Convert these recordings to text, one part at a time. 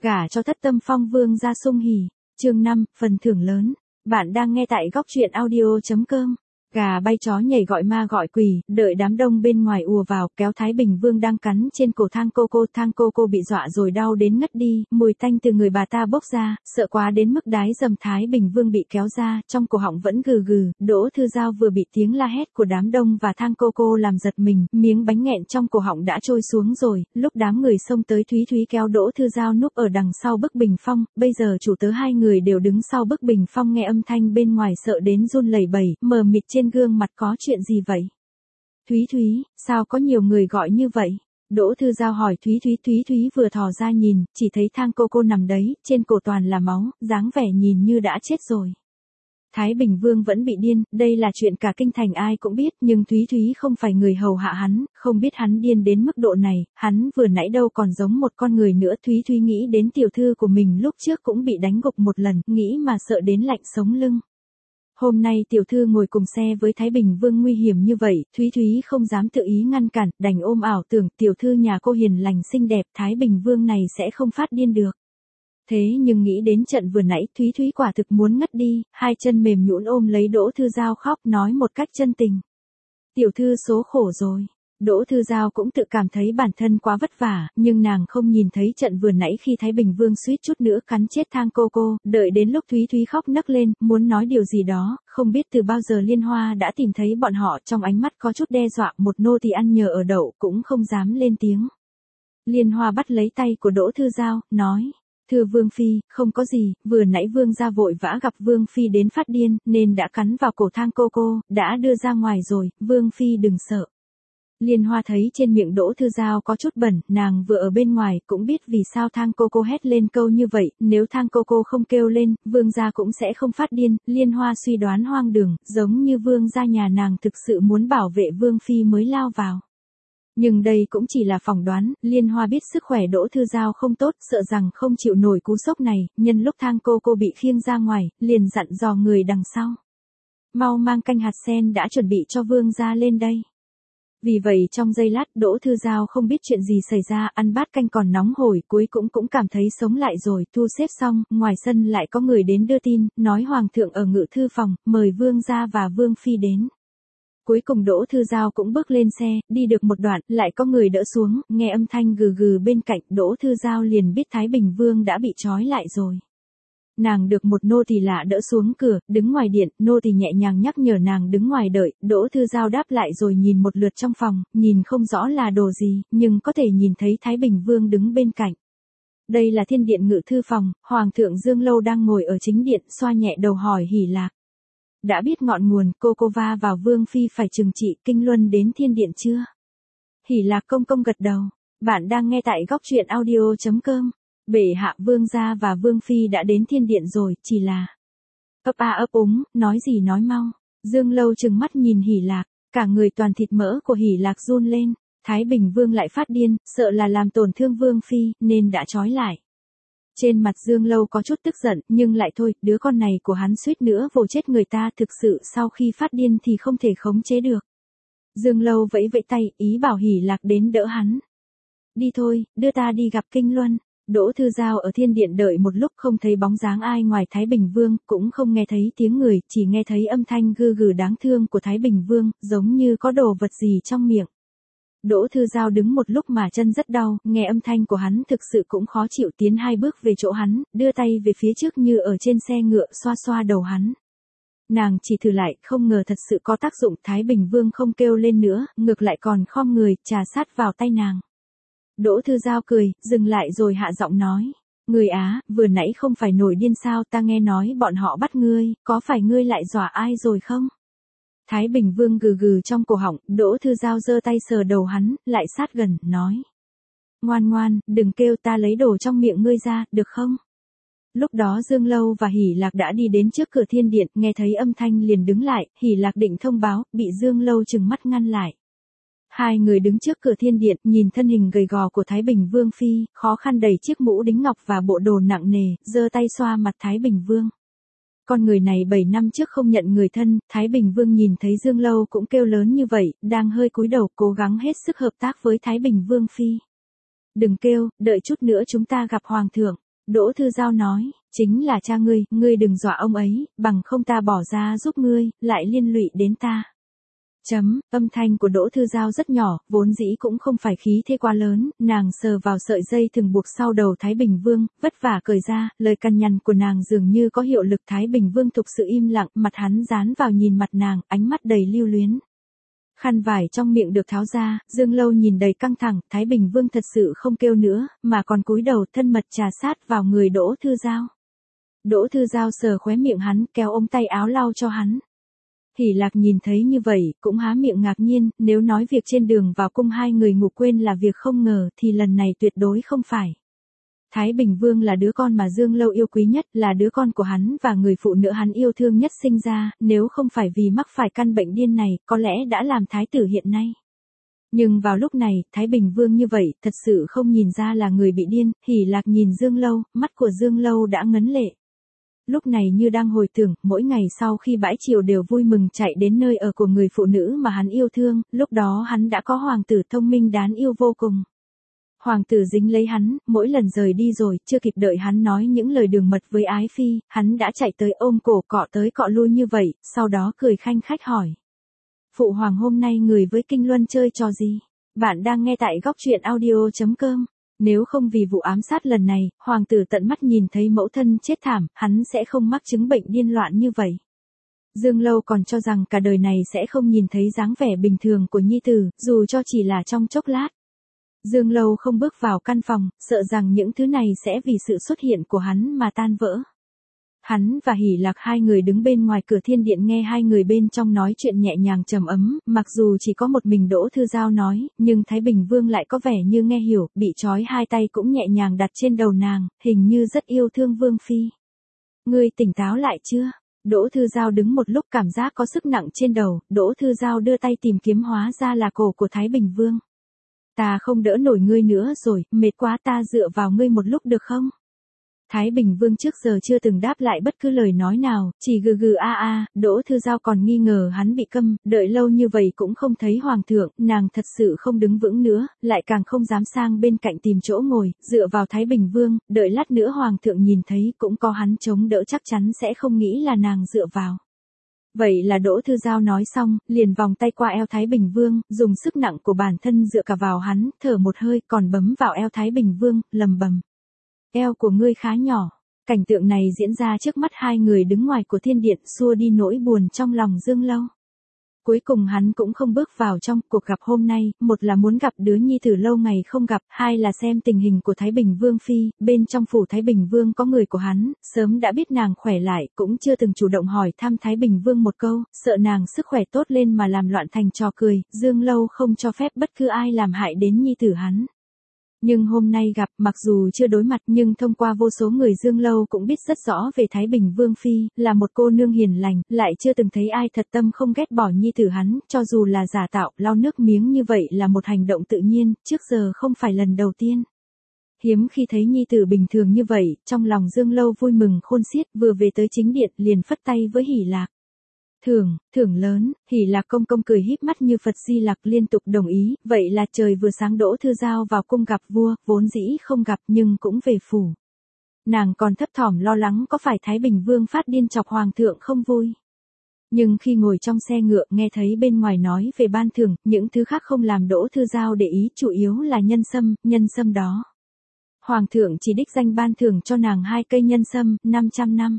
Gả cho Thất Tâm Phong Vương gia sung hỉ. Chương 5, phần thưởng lớn. Bạn đang nghe tại góc truyện audio.com. Gà bay chó nhảy gọi ma gọi quỷ, đợi đám đông bên ngoài ùa vào, kéo Thái Bình Vương đang cắn trên cổ Thang Cô bị dọa rồi đau đến ngất đi, mùi tanh từ người bà ta bốc ra, sợ quá đến mức đái dầm Thái Bình Vương bị kéo ra, trong cổ họng vẫn gừ gừ, Đỗ Thư Giao vừa bị tiếng la hét của đám đông và Thang Cô làm giật mình, miếng bánh nghẹn trong cổ họng đã trôi xuống rồi, lúc đám người xông tới Thúy Thúy kéo Đỗ Thư Giao núp ở đằng sau bức bình phong, bây giờ chủ tớ hai người đều đứng sau bức bình phong nghe âm thanh bên ngoài sợ đến run lẩy bẩy, mờ mịt trên gương mặt có chuyện gì vậy? Thúy Thúy, sao có nhiều người gọi như vậy? Đỗ Thư Giao hỏi Thúy Thúy vừa thò ra nhìn, chỉ thấy Thang Cô nằm đấy, trên cổ toàn là máu, dáng vẻ nhìn như đã chết rồi. Thái Bình Vương vẫn bị điên, đây là chuyện cả kinh thành ai cũng biết, nhưng Thúy Thúy không phải người hầu hạ hắn, không biết hắn điên đến mức độ này, hắn vừa nãy đâu còn giống một con người nữa. Thúy Thúy nghĩ đến tiểu thư của mình lúc trước cũng bị đánh gục một lần, nghĩ mà sợ đến lạnh sống lưng. Hôm nay tiểu thư ngồi cùng xe với Thái Bình Vương nguy hiểm như vậy, Thúy Thúy không dám tự ý ngăn cản, đành ôm ảo tưởng tiểu thư nhà cô hiền lành xinh đẹp, Thái Bình Vương này sẽ không phát điên được. Thế nhưng nghĩ đến trận vừa nãy, Thúy Thúy quả thực muốn ngất đi, hai chân mềm nhũn ôm lấy Đỗ Thư Giao khóc nói một cách chân tình. Tiểu thư số khổ rồi. Đỗ Thư Giao cũng tự cảm thấy bản thân quá vất vả, nhưng nàng không nhìn thấy trận vừa nãy khi Thái Bình Vương suýt chút nữa cắn chết Thang Cô, đợi đến lúc Thúy Thúy khóc nấc lên, muốn nói điều gì đó, không biết từ bao giờ Liên Hoa đã tìm thấy bọn họ, trong ánh mắt có chút đe dọa, một nô tỳ ăn nhờ ở đậu cũng không dám lên tiếng. Liên Hoa bắt lấy tay của Đỗ Thư Giao, nói: "Thưa Vương Phi, không có gì, vừa nãy Vương gia vội vã gặp Vương Phi đến phát điên, nên đã cắn vào cổ Thang Cô, đã đưa ra ngoài rồi, Vương Phi đừng sợ." Liên Hoa thấy trên miệng Đỗ Thư Giao có chút bẩn, nàng vừa ở bên ngoài cũng biết vì sao Thang Cô hét lên câu như vậy, nếu Thang Cô không kêu lên, Vương gia cũng sẽ không phát điên. Liên Hoa suy đoán hoang đường, giống như Vương gia nhà nàng thực sự muốn bảo vệ Vương Phi mới lao vào. Nhưng đây cũng chỉ là phỏng đoán, Liên Hoa biết sức khỏe Đỗ Thư Giao không tốt, sợ rằng không chịu nổi cú sốc này, nhân lúc Thang Cô bị khiêng ra ngoài, liền dặn dò người đằng sau: "Mau mang canh hạt sen đã chuẩn bị cho Vương gia lên đây." Vì vậy trong giây lát Đỗ Thư Giao không biết chuyện gì xảy ra, ăn bát canh còn nóng hổi, cuối cũng cảm thấy sống lại rồi, thu xếp xong, ngoài sân lại có người đến đưa tin, nói Hoàng thượng ở ngự thư phòng, mời Vương gia và Vương Phi đến. Cuối cùng Đỗ Thư Giao cũng bước lên xe, đi được một đoạn, lại có người đỡ xuống, nghe âm thanh gừ gừ bên cạnh, Đỗ Thư Giao liền biết Thái Bình Vương đã bị trói lại rồi. Nàng được một nô tỳ lạ đỡ xuống cửa, đứng ngoài điện, nô tỳ nhẹ nhàng nhắc nhở nàng đứng ngoài đợi, Đỗ Thư Giao đáp lại rồi nhìn một lượt trong phòng, nhìn không rõ là đồ gì, nhưng có thể nhìn thấy Thái Bình Vương đứng bên cạnh. Đây là thiên điện ngự thư phòng, Hoàng thượng Dương Lâu đang ngồi ở chính điện, xoa nhẹ đầu hỏi Hỉ Lạc: "Đã biết ngọn nguồn, cô va vào Vương Phi phải trừng trị, kinh luân đến thiên điện chưa?" Hỉ Lạc công gật đầu. Bạn đang nghe tại góc truyện audio.com. Bệ hạ Vương gia và Vương Phi đã đến thiên điện rồi, chỉ là... ấp úng, nói gì nói mau. Dương Lâu trừng mắt nhìn Hỉ Lạc, cả người toàn thịt mỡ của Hỉ Lạc run lên. Thái Bình Vương lại phát điên, sợ là làm tổn thương Vương Phi, nên đã trói lại. Trên mặt Dương Lâu có chút tức giận, nhưng lại thôi, đứa con này của hắn suýt nữa vồ chết người ta, thực sự sau khi phát điên thì không thể khống chế được. Dương Lâu vẫy vẫy tay, ý bảo Hỉ Lạc đến đỡ hắn. "Đi thôi, đưa ta đi gặp Kinh Luân." Đỗ Thư Giao ở thiên điện đợi một lúc không thấy bóng dáng ai ngoài Thái Bình Vương, cũng không nghe thấy tiếng người, chỉ nghe thấy âm thanh gừ gừ đáng thương của Thái Bình Vương, giống như có đồ vật gì trong miệng. Đỗ Thư Giao đứng một lúc mà chân rất đau, nghe âm thanh của hắn thực sự cũng khó chịu, tiến hai bước về chỗ hắn, đưa tay về phía trước như ở trên xe ngựa, xoa xoa đầu hắn. Nàng chỉ thử lại, không ngờ thật sự có tác dụng, Thái Bình Vương không kêu lên nữa, ngược lại còn khom người, trà sát vào tay nàng. Đỗ Thư Giao cười, dừng lại rồi hạ giọng nói: "Người Á, vừa nãy không phải nổi điên sao, ta nghe nói bọn họ bắt ngươi, có phải ngươi lại dọa ai rồi không?" Thái Bình Vương gừ gừ trong cổ họng, Đỗ Thư Giao giơ tay sờ đầu hắn, lại sát gần, nói: Ngoan, đừng kêu, ta lấy đồ trong miệng ngươi ra, được không?" Lúc đó Dương Lâu và Hỉ Lạc đã đi đến trước cửa thiên điện, nghe thấy âm thanh liền đứng lại, Hỉ Lạc định thông báo, bị Dương Lâu trừng mắt ngăn lại. Hai người đứng trước cửa thiên điện, nhìn thân hình gầy gò của Thái Bình Vương Phi, khó khăn đẩy chiếc mũ đính ngọc và bộ đồ nặng nề, giơ tay xoa mặt Thái Bình Vương. Con người này 7 năm trước không nhận người thân, Thái Bình Vương nhìn thấy Dương Lâu cũng kêu lớn như vậy, đang hơi cúi đầu cố gắng hết sức hợp tác với Thái Bình Vương Phi. "Đừng kêu, đợi chút nữa chúng ta gặp Hoàng thượng." Đỗ Thư Giao nói, chính là cha ngươi đừng dọa ông ấy, bằng không ta bỏ ra giúp ngươi, lại liên lụy đến ta. Âm thanh của Đỗ Thư Giao rất nhỏ, vốn dĩ cũng không phải khí thế quá lớn, nàng sờ vào sợi dây thường buộc sau đầu Thái Bình Vương, vất vả cởi ra, lời cằn nhằn của nàng dường như có hiệu lực. Thái Bình Vương thực sự im lặng, mặt hắn dán vào nhìn mặt nàng, ánh mắt đầy lưu luyến. Khăn vải trong miệng được tháo ra, Dương Lâu nhìn đầy căng thẳng, Thái Bình Vương thật sự không kêu nữa, mà còn cúi đầu thân mật trà sát vào người Đỗ Thư Giao. Đỗ Thư Giao sờ khóe miệng hắn, kéo ống tay áo lau cho hắn. Hỷ Lạc nhìn thấy như vậy, cũng há miệng ngạc nhiên, nếu nói việc trên đường vào cung hai người ngủ quên là việc không ngờ, thì lần này tuyệt đối không phải. Thái Bình Vương là đứa con mà Dương Lâu yêu quý nhất, là đứa con của hắn và người phụ nữ hắn yêu thương nhất sinh ra, nếu không phải vì mắc phải căn bệnh điên này, có lẽ đã làm thái tử hiện nay. Nhưng vào lúc này, Thái Bình Vương như vậy, thật sự không nhìn ra là người bị điên. Hỷ Lạc nhìn Dương Lâu, mắt của Dương Lâu đã ngấn lệ. Lúc này như đang hồi tưởng, mỗi ngày sau khi bãi triều đều vui mừng chạy đến nơi ở của người phụ nữ mà hắn yêu thương, lúc đó hắn đã có hoàng tử thông minh đáng yêu vô cùng. Hoàng tử dính lấy hắn, mỗi lần rời đi rồi, chưa kịp đợi hắn nói những lời đường mật với ái phi, hắn đã chạy tới ôm cổ cọ tới cọ lui như vậy, sau đó cười khanh khách hỏi. Phụ hoàng hôm nay người với Kinh Luân chơi trò gì? Bạn đang nghe tại góc truyện audio.com. Nếu không vì vụ ám sát lần này, hoàng tử tận mắt nhìn thấy mẫu thân chết thảm, hắn sẽ không mắc chứng bệnh điên loạn như vậy. Dương Lâu còn cho rằng cả đời này sẽ không nhìn thấy dáng vẻ bình thường của nhi tử, dù cho chỉ là trong chốc lát. Dương Lâu không bước vào căn phòng, sợ rằng những thứ này sẽ vì sự xuất hiện của hắn mà tan vỡ. Hắn và Hỷ Lạc hai người đứng bên ngoài cửa thiên điện nghe hai người bên trong nói chuyện nhẹ nhàng trầm ấm, mặc dù chỉ có một mình Đỗ Thư Giao nói, nhưng Thái Bình Vương lại có vẻ như nghe hiểu, bị trói hai tay cũng nhẹ nhàng đặt trên đầu nàng, hình như rất yêu thương Vương Phi. Ngươi tỉnh táo lại chưa? Đỗ Thư Giao đứng một lúc cảm giác có sức nặng trên đầu, Đỗ Thư Giao đưa tay tìm kiếm hóa ra là cổ của Thái Bình Vương. Ta không đỡ nổi ngươi nữa rồi, mệt quá ta dựa vào ngươi một lúc được không? Thái Bình Vương trước giờ chưa từng đáp lại bất cứ lời nói nào, chỉ gừ gừ a a. Đỗ Thư Giao còn nghi ngờ hắn bị câm, đợi lâu như vậy cũng không thấy hoàng thượng, nàng thật sự không đứng vững nữa, lại càng không dám sang bên cạnh tìm chỗ ngồi, dựa vào Thái Bình Vương, đợi lát nữa hoàng thượng nhìn thấy cũng có hắn chống đỡ chắc chắn sẽ không nghĩ là nàng dựa vào. Vậy là Đỗ Thư Giao nói xong, liền vòng tay qua eo Thái Bình Vương, dùng sức nặng của bản thân dựa cả vào hắn, thở một hơi còn bấm vào eo Thái Bình Vương, lầm bầm. Eo của ngươi khá nhỏ. Cảnh tượng này diễn ra trước mắt hai người đứng ngoài của thiên điện, xua đi nỗi buồn trong lòng Dương Lâu. Cuối cùng hắn cũng không bước vào trong cuộc gặp hôm nay, một là muốn gặp đứa nhi tử lâu ngày không gặp, hai là xem tình hình của Thái Bình Vương Phi. Bên trong phủ Thái Bình Vương có người của hắn, sớm đã biết nàng khỏe lại, cũng chưa từng chủ động hỏi thăm Thái Bình Vương một câu, sợ nàng sức khỏe tốt lên mà làm loạn thành trò cười. Dương Lâu không cho phép bất cứ ai làm hại đến nhi tử hắn. Nhưng hôm nay gặp, mặc dù chưa đối mặt nhưng thông qua vô số người Dương Lâu cũng biết rất rõ về Thái Bình Vương Phi, là một cô nương hiền lành, lại chưa từng thấy ai thật tâm không ghét bỏ nhi tử hắn, cho dù là giả tạo, lau nước miếng như vậy là một hành động tự nhiên, trước giờ không phải lần đầu tiên. Hiếm khi thấy nhi tử bình thường như vậy, trong lòng Dương Lâu vui mừng khôn xiết, vừa về tới chính điện, liền phất tay với Hỷ Lạc. Thưởng lớn. Hỷ Lạc công công cười híp mắt như Phật Di Lặc liên tục đồng ý, vậy là trời vừa sáng Đỗ Thư Giao vào cung gặp vua, vốn dĩ không gặp nhưng cũng về phủ. Nàng còn thấp thỏm lo lắng có phải Thái Bình Vương phát điên chọc hoàng thượng không vui. Nhưng khi ngồi trong xe ngựa nghe thấy bên ngoài nói về ban thưởng, những thứ khác không làm Đỗ Thư Giao để ý, chủ yếu là nhân sâm đó. Hoàng thượng chỉ đích danh ban thưởng cho nàng 2 cây nhân sâm, 500 năm.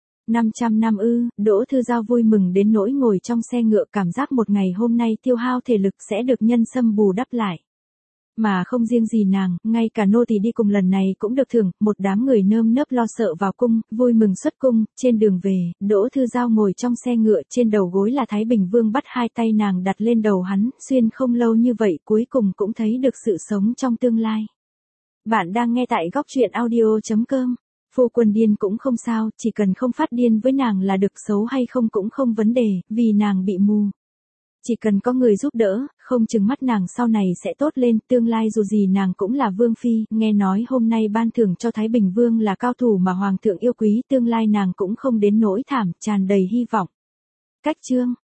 500 năm ư? Đỗ Thư Giao vui mừng đến nỗi ngồi trong xe ngựa, cảm giác một ngày hôm nay tiêu hao thể lực sẽ được nhân sâm bù đắp lại. Mà không riêng gì nàng, ngay cả nô tỳ đi cùng lần này cũng được thưởng. Một đám người nơm nớp lo sợ vào cung, vui mừng xuất cung. Trên đường về, Đỗ Thư Giao ngồi trong xe ngựa, trên đầu gối là Thái Bình Vương bắt 2 tay nàng đặt lên đầu hắn, xuyên không lâu như vậy cuối cùng cũng thấy được sự sống trong tương lai. Bạn đang nghe tại góc truyện audio.com. Phu quân điên cũng không sao, chỉ cần không phát điên với nàng là được, xấu hay không cũng không vấn đề, vì nàng bị mù. Chỉ cần có người giúp đỡ, không chừng mắt nàng sau này sẽ tốt lên, tương lai dù gì nàng cũng là vương phi, nghe nói hôm nay ban thưởng cho Thái Bình Vương là cao thủ mà hoàng thượng yêu quý, tương lai nàng cũng không đến nỗi thảm, tràn đầy hy vọng. Cách chương